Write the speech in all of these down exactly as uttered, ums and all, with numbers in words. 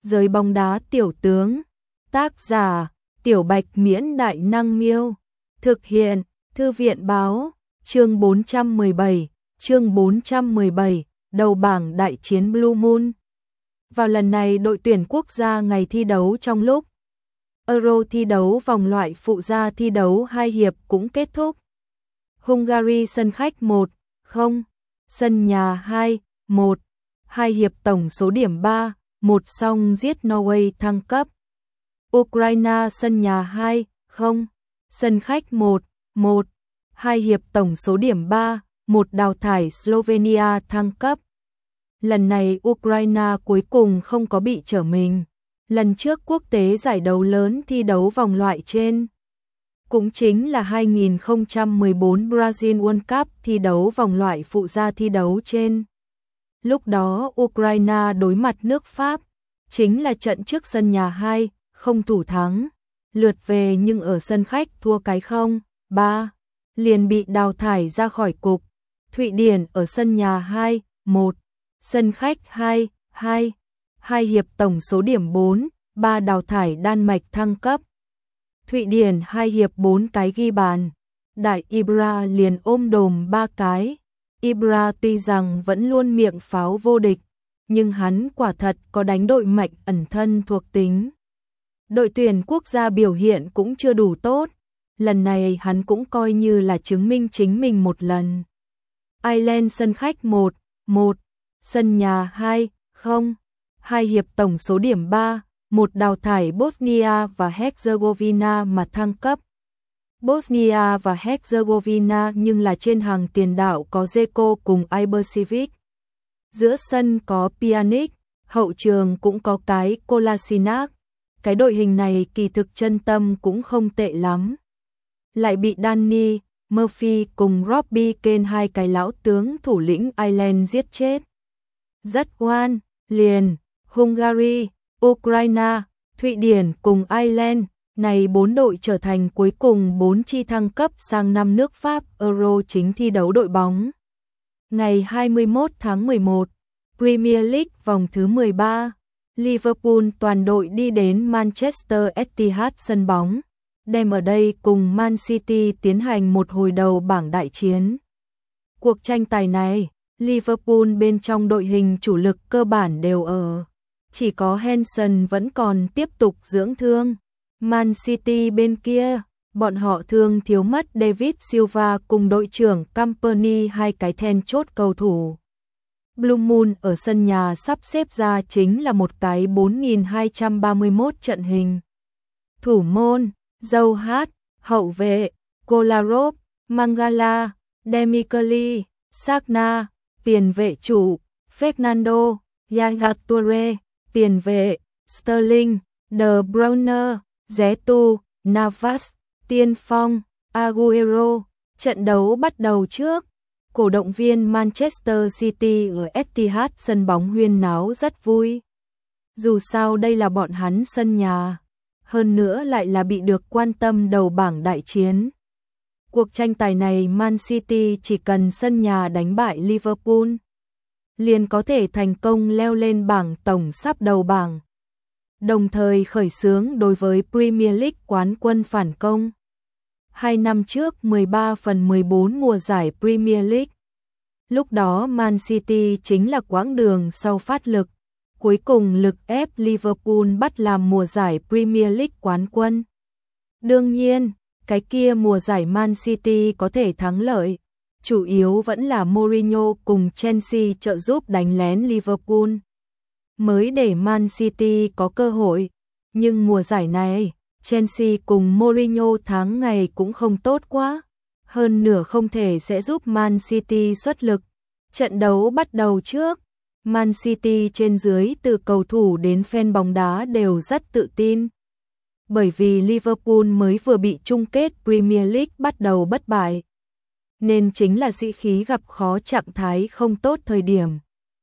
Giới bóng đá tiểu tướng. Tác giả: Tiểu Bạch Miễn Đại Năng Miêu. Thực hiện: Thư viện báo. Chương bốn trăm mười bảy, chương bốn trăm mười bảy, đầu bảng đại chiến Blue Moon. Vào lần này đội tuyển quốc gia ngày thi đấu trong lúc Euro thi đấu vòng loại phụ gia thi đấu hai hiệp cũng kết thúc. Hungary sân khách một không, sân nhà hai một, hai hiệp tổng số điểm ba một xong giết Norway thăng cấp. Ukraine sân nhà hai không, sân khách một một, hai hiệp tổng số điểm ba một đào thải Slovenia thăng cấp. Lần này Ukraine cuối cùng không có bị trở mình. Lần trước quốc tế giải đấu lớn thi đấu vòng loại trên cũng chính là hai nghìn không trăm mười bốn Brazil World Cup thi đấu vòng loại phụ gia thi đấu trên. Lúc đó Ukraine đối mặt nước Pháp, chính là trận trước sân nhà hai không thủ thắng, lượt về nhưng ở sân khách thua cái không ba, liền bị đào thải ra khỏi cục. Thụy Điển ở sân nhà hai một, sân khách hai hai, hai hiệp tổng số điểm bốn ba đào thải Đan Mạch thăng cấp. Thụy Điển hai hiệp bốn cái ghi bàn, Đại Ibra liền ôm đồm ba cái. Ibra tuy rằng vẫn luôn miệng pháo vô địch, nhưng hắn quả thật có đánh đội mạnh ẩn thân thuộc tính. Đội tuyển quốc gia biểu hiện cũng chưa đủ tốt, lần này hắn cũng coi như là chứng minh chính mình một lần. Ireland sân khách một một, sân nhà hai không, hai hiệp tổng số điểm ba một đào thải Bosnia và Herzegovina mà thăng cấp. Bosnia và Herzegovina nhưng là trên hàng tiền đạo có Zeko cùng Ibercivic. Giữa sân có Pjanic, hậu trường cũng có cái Kolasinac. Cái đội hình này kỳ thực chân tâm cũng không tệ lắm. Lại bị Danny, Murphy cùng Robbie Keane hai cái lão tướng thủ lĩnh Ireland giết chết. Rất oan, liền, Hungary, Ukraine, Thụy Điển cùng Ireland, này bốn đội trở thành cuối cùng bốn chi thăng cấp sang năm nước Pháp Euro chính thi đấu đội bóng. Ngày hai mươi mốt tháng mười một, Premier League vòng thứ mười ba, Liverpool toàn đội đi đến Manchester Etihad sân bóng, đem ở đây cùng Man City tiến hành một hồi đầu bảng đại chiến. Cuộc tranh tài này, Liverpool bên trong đội hình chủ lực cơ bản đều ở, chỉ có Henderson vẫn còn tiếp tục dưỡng thương. Man City bên kia, bọn họ thương thiếu mất David Silva cùng đội trưởng Kompany hai cái then chốt cầu thủ. Blue Moon ở sân nhà sắp xếp ra chính là một cái bốn nghìn hai trăm ba mươi mốt trận hình. Thủ môn, Joe Hart, hậu vệ, Kolarov, Mangala, Demichelis, Sagna, tiền vệ chủ, Fernando, Yaya Toure, tiền vệ, Sterling, De Bruyne, Zetu, Navas, tiên phong, Aguero. Trận đấu bắt đầu trước, cổ động viên Manchester City ở Etihad sân bóng huyên náo rất vui. Dù sao đây là bọn hắn sân nhà, hơn nữa lại là bị được quan tâm đầu bảng đại chiến. Cuộc tranh tài này Man City chỉ cần sân nhà đánh bại Liverpool, liền có thể thành công leo lên bảng tổng sắp đầu bảng, đồng thời khởi xướng đối với Premier League quán quân phản công. Hai năm trước mười ba phần mười bốn mùa giải Premier League, lúc đó Man City chính là quãng đường sau phát lực, cuối cùng lực ép Liverpool bắt làm mùa giải Premier League quán quân. Đương nhiên, cái kia mùa giải Man City có thể thắng lợi, chủ yếu vẫn là Mourinho cùng Chelsea trợ giúp đánh lén Liverpool, mới để Man City có cơ hội. Nhưng mùa giải này, Chelsea cùng Mourinho tháng ngày cũng không tốt quá, hơn nửa không thể sẽ giúp Man City xuất lực. Trận đấu bắt đầu trước, Man City trên dưới từ cầu thủ đến fan bóng đá đều rất tự tin. Bởi vì Liverpool mới vừa bị chung kết Premier League bắt đầu bất bại, nên chính là sĩ khí gặp khó trạng thái không tốt thời điểm.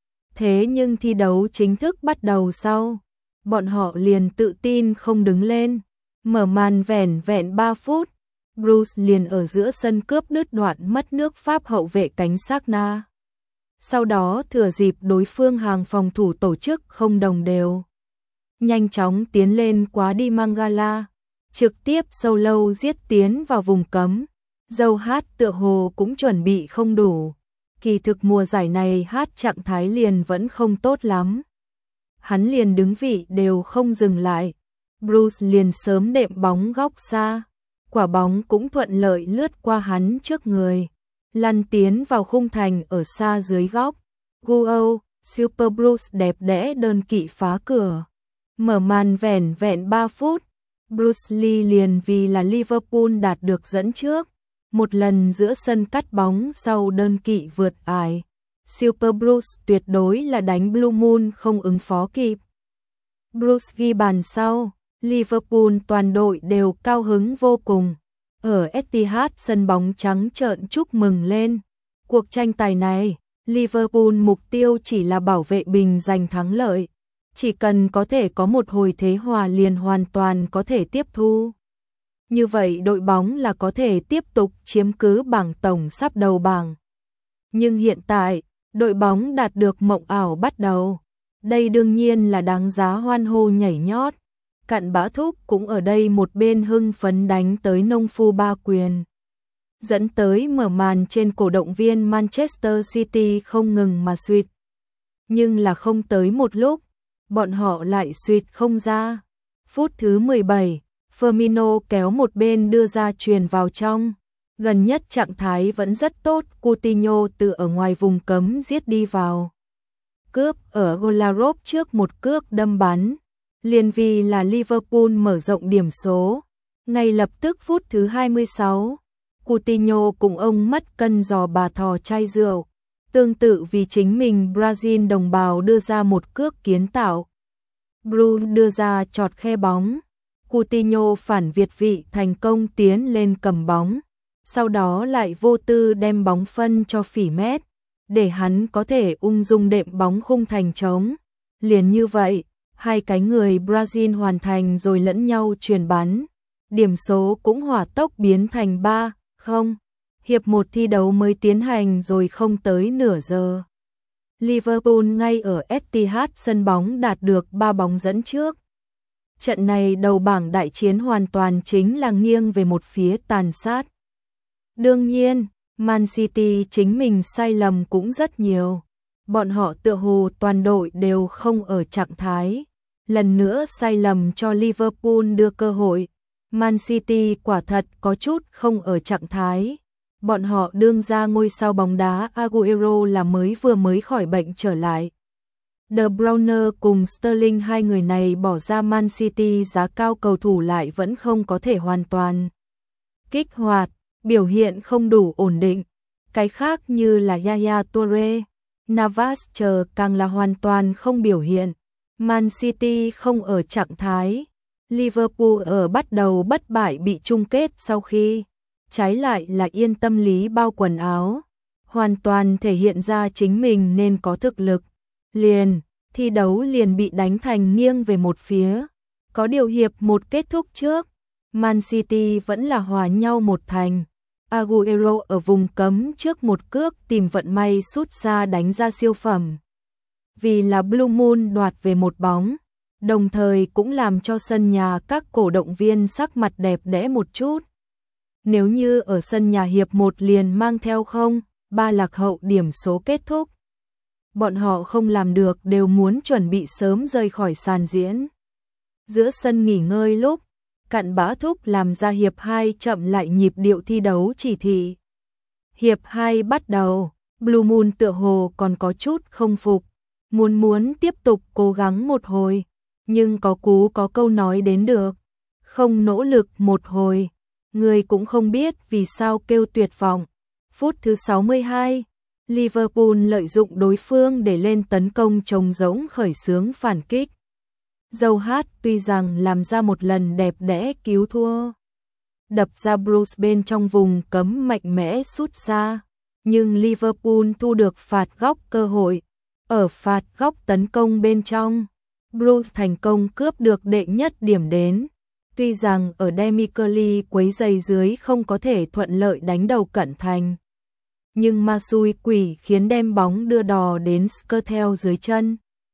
Thế nhưng thi đấu chính thức bắt đầu sau, bọn họ liền tự tin không đứng lên. Mở màn vẻn vẹn ba phút, Bruce liền ở giữa sân cướp đứt đoạn mất nước Pháp hậu vệ cánh Sagna. Sau đó thừa dịp đối phương hàng phòng thủ tổ chức không đồng đều, nhanh chóng tiến lên quá đi Mangala, trực tiếp solo giết tiến vào vùng cấm. Dâu hát tựa hồ cũng chuẩn bị không đủ. Kỳ thực mùa giải này hát trạng thái liền vẫn không tốt lắm. Hắn liền đứng vị đều không dừng lại. Bruce liền sớm đệm bóng góc xa. Quả bóng cũng thuận lợi lướt qua hắn trước người, lăn tiến vào khung thành ở xa dưới góc. Guo, Super Bruce đẹp đẽ đơn kỵ phá cửa. Mở màn vẻn vẹn ba phút, Bruce Lee liền vì là Liverpool đạt được dẫn trước. Một lần giữa sân cắt bóng sau đơn kỵ vượt ải. Super Bruce tuyệt đối là đánh Blue Moon không ứng phó kịp. Bruce ghi bàn sau, Liverpool toàn đội đều cao hứng vô cùng. Ở Etihad sân bóng trắng trợn chúc mừng lên. Cuộc tranh tài này, Liverpool mục tiêu chỉ là bảo vệ bình giành thắng lợi. Chỉ cần có thể có một hồi thế hòa liền hoàn toàn có thể tiếp thu. Như vậy đội bóng là có thể tiếp tục chiếm cứ bảng tổng sắp đầu bảng. Nhưng hiện tại, đội bóng đạt được mộng ảo bắt đầu. Đây đương nhiên là đáng giá hoan hô nhảy nhót. Cặn Bã Thúc cũng ở đây một bên hưng phấn đánh tới nông phu ba quyền. Dẫn tới mở màn trên cổ động viên Manchester City không ngừng mà suýt. Nhưng là không tới một lúc, bọn họ lại suýt không ra. Phút thứ mười bảy, Firmino kéo một bên đưa ra chuyền vào trong. Gần nhất trạng thái vẫn rất tốt, Coutinho từ ở ngoài vùng cấm giết đi vào. Cướp ở Golarov trước một cước đâm bắn. Liền vì là Liverpool mở rộng điểm số. Ngay lập tức phút thứ hai mươi sáu, Coutinho cùng ông mất cân giò bà thò chai rượu. Tương tự vì chính mình Brazil đồng bào đưa ra một cước kiến tạo. Bruno đưa ra chọt khe bóng. Coutinho phản việt vị thành công tiến lên cầm bóng. Sau đó lại vô tư đem bóng phân cho Phỉ Mét, để hắn có thể ung dung đệm bóng khung thành trống. Liền như vậy, hai cái người Brazil hoàn thành rồi lẫn nhau chuyền bắn. Điểm số cũng hỏa tốc biến thành ba không. Hiệp một thi đấu mới tiến hành rồi không tới nửa giờ. Liverpool ngay ở Etihad sân bóng đạt được ba bóng dẫn trước. Trận này đầu bảng đại chiến hoàn toàn chính là nghiêng về một phía tàn sát. Đương nhiên, Man City chính mình sai lầm cũng rất nhiều. Bọn họ tựa hồ toàn đội đều không ở trạng thái. Lần nữa sai lầm cho Liverpool đưa cơ hội. Man City quả thật có chút không ở trạng thái. Bọn họ đương ra ngôi sao bóng đá Aguero là mới vừa mới khỏi bệnh trở lại. De Bruyne cùng Sterling hai người này bỏ ra Man City giá cao, cầu thủ lại vẫn không có thể hoàn toàn kích hoạt, biểu hiện không đủ ổn định. Cái khác như là Yaya Toure, Navas chờ càng là hoàn toàn không biểu hiện. Man City không ở trạng thái. Liverpool ở bắt đầu bất bại bị chung kết sau khi trái lại là yên tâm lý bao quần áo, hoàn toàn thể hiện ra chính mình nên có thực lực. Liền, thi đấu liền bị đánh thành nghiêng về một phía. Có điều hiệp một kết thúc trước, Man City vẫn là hòa nhau một thành. Aguero ở vùng cấm trước một cước tìm vận may sút xa đánh ra siêu phẩm. Vì là Blue Moon đoạt về một bóng, đồng thời cũng làm cho sân nhà các cổ động viên sắc mặt đẹp đẽ một chút. Nếu như ở sân nhà hiệp một liền mang theo không, ba lạc hậu điểm số kết thúc. Bọn họ không làm được, đều muốn chuẩn bị sớm rời khỏi sàn diễn. Giữa sân nghỉ ngơi lúc, Cặn Bã Thúc làm ra hiệp hai chậm lại nhịp điệu thi đấu chỉ thị. Hiệp hai bắt đầu, Blue Moon tựa hồ còn có chút không phục, muốn muốn tiếp tục cố gắng một hồi, nhưng có cú có câu nói đến được, không nỗ lực một hồi, người cũng không biết vì sao kêu tuyệt vọng. Phút thứ sáu mươi hai, Liverpool lợi dụng đối phương để lên tấn công trống rỗng khởi xướng phản kích. Dâu hát tuy rằng làm ra một lần đẹp đẽ cứu thua, đập ra Bruce bên trong vùng cấm mạnh mẽ sút xa, nhưng Liverpool thu được phạt góc cơ hội. Ở phạt góc tấn công bên trong, Bruce thành công cướp được đệ nhất điểm đến. Tuy rằng ở Demi Curly quấy giày dưới không có thể thuận lợi đánh đầu cận thành, nhưng ma xui quỷ khiến đem bóng đưa đò đến Skrtel dưới chân.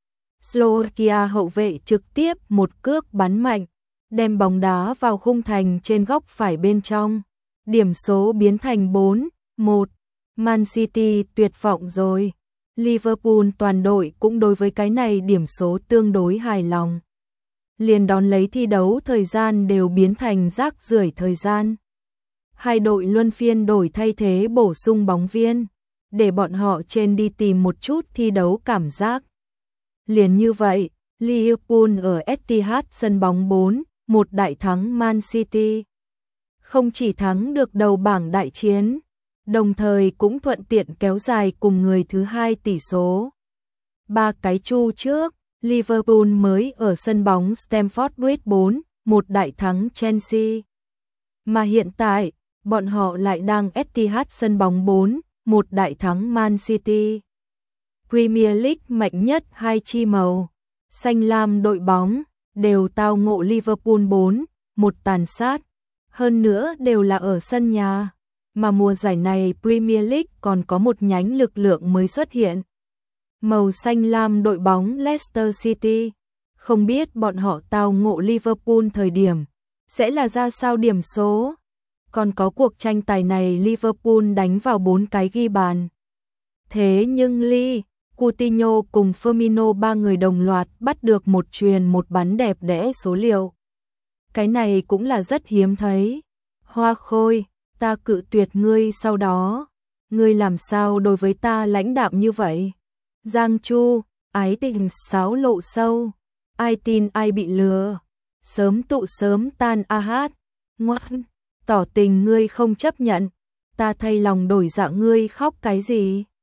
Slovakia hậu vệ trực tiếp một cước bắn mạnh, đem bóng đá vào khung thành trên góc phải bên trong. Điểm số biến thành bốn một. Man City tuyệt vọng rồi. Liverpool toàn đội cũng đối với cái này điểm số tương đối hài lòng. Liền đón lấy thi đấu thời gian đều biến thành rác rưởi thời gian. Hai đội luân phiên đổi thay thế bổ sung bóng viên, để bọn họ trên đi tìm một chút thi đấu cảm giác. Liền như vậy, Liverpool ở Etihad sân bóng bốn một đại thắng Man City. Không chỉ thắng được đầu bảng đại chiến, đồng thời cũng thuận tiện kéo dài cùng người thứ hai tỷ số. Ba cái chu trước, Liverpool mới ở sân bóng Stamford Bridge bốn một đại thắng Chelsea. Mà hiện tại, bọn họ lại đang Etihad sân bóng bốn một đại thắng Man City. Premier League mạnh nhất hai chi màu, xanh lam đội bóng, đều tao ngộ Liverpool bốn một tàn sát. Hơn nữa đều là ở sân nhà. Mà mùa giải này Premier League còn có một nhánh lực lượng mới xuất hiện. Màu xanh lam đội bóng Leicester City. Không biết bọn họ tao ngộ Liverpool thời điểm sẽ là ra sao điểm số. Còn có cuộc tranh tài này Liverpool đánh vào bốn cái ghi bàn. Thế nhưng Lee, Coutinho cùng Firmino ba người đồng loạt bắt được một chuyền một bắn đẹp đẽ số liệu. Cái này cũng là rất hiếm thấy. Hoa Khôi, ta cự tuyệt ngươi sau đó. Ngươi làm sao đối với ta lãnh đạm như vậy? Giang Chu, ái tình sáo lộ sâu. Ai tin ai bị lừa. Sớm tụ sớm tan a hát. Ngoan, tỏ tình ngươi không chấp nhận. Ta thay lòng đổi dạ ngươi khóc cái gì?